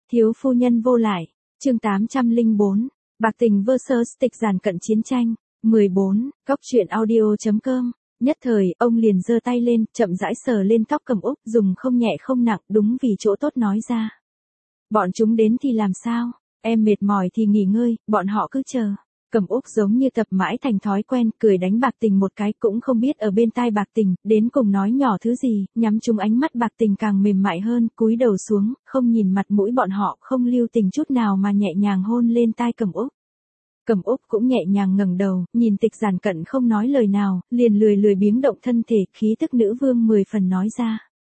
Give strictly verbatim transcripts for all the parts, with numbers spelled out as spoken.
Thiếu phu nhân vô lại, chương tám trăm lẻ bốn, Bạc Tình versus Tịch Giản Cận chiến tranh, mười bốn, cóc truyện audio chấm com. Nhất thời, ông liền giơ tay lên, chậm rãi sờ lên tóc Cẩm Úc, dùng không nhẹ không nặng, đúng vì chỗ tốt nói ra. Bọn chúng đến thì làm sao? Em mệt mỏi thì nghỉ ngơi, bọn họ cứ chờ. Cẩm Úc giống như tập mãi thành thói quen, cười đánh Bạc Tình một cái, cũng không biết ở bên tai Bạc Tình, đến cùng nói nhỏ thứ gì, nhắm trúng ánh mắt Bạc Tình càng mềm mại hơn, cúi đầu xuống, không nhìn mặt mũi bọn họ, không lưu tình chút nào mà nhẹ nhàng hôn lên tai Cẩm Úc. Cẩm Úc cũng nhẹ nhàng ngẩng đầu, nhìn Tịch Giản Cận không nói lời nào, liền lười lười biếng động thân thể, khí tức nữ vương mười phần nói ra.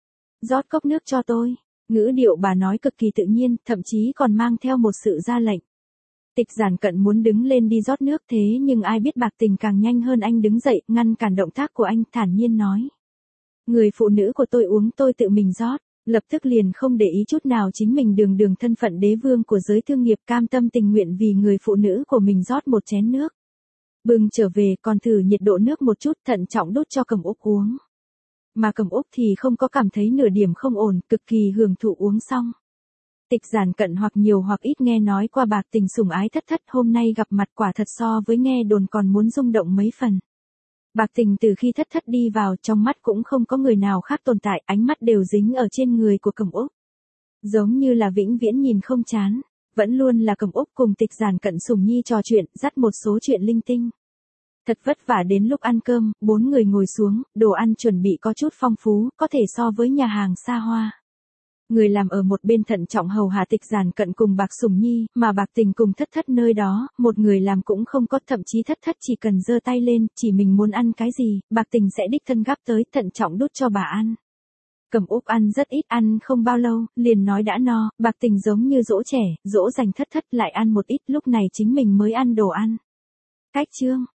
Rót cốc nước cho tôi. Ngữ điệu bà nói cực kỳ tự nhiên, thậm chí còn mang theo một sự ra lệnh. Tịch Giản Cận muốn đứng lên đi rót nước thế nhưng ai biết Bạc Tình càng nhanh hơn anh đứng dậy, ngăn cản động tác của anh, thản nhiên nói. Người phụ nữ của tôi uống tôi tự mình rót, lập tức liền không để ý chút nào chính mình đường đường thân phận đế vương của giới thương nghiệp, cam tâm tình nguyện vì người phụ nữ của mình rót một chén nước. Bưng trở về còn thử nhiệt độ nước một chút, thận trọng đút cho Cẩm Úc uống. Mà Cẩm Úc thì không có cảm thấy nửa điểm không ổn, cực kỳ hưởng thụ uống xong. Tịch Giản Cận hoặc nhiều hoặc ít nghe nói qua Bạc Tình sủng ái thất thất, hôm nay gặp mặt quả thật so với nghe đồn còn muốn rung động mấy phần. Bạc Tình từ khi thất thất đi vào, trong mắt cũng không có người nào khác tồn tại, ánh mắt đều dính ở trên người của Cẩm Úc. Giống như là vĩnh viễn nhìn không chán, vẫn luôn là Cẩm Úc cùng Tịch Giản Cận sủng nhi trò chuyện, dắt một số chuyện linh tinh. Thật vất vả đến lúc ăn cơm, bốn người ngồi xuống, đồ ăn chuẩn bị có chút phong phú, có thể so với nhà hàng xa hoa. Người làm ở một bên thận trọng hầu hạ Tịch Giản Cận cùng Bạc Sủng Nhi, mà Bạc Tình cùng thất thất nơi đó, một người làm cũng không có, thậm chí thất thất chỉ cần giơ tay lên, chỉ mình muốn ăn cái gì, Bạc Tình sẽ đích thân gắp tới, thận trọng đút cho bà ăn. Cẩm Úc ăn rất ít, ăn không bao lâu, liền nói đã no, Bạc Tình giống như dỗ trẻ, dỗ dành thất thất lại ăn một ít, lúc này chính mình mới ăn đồ ăn. Cách chương,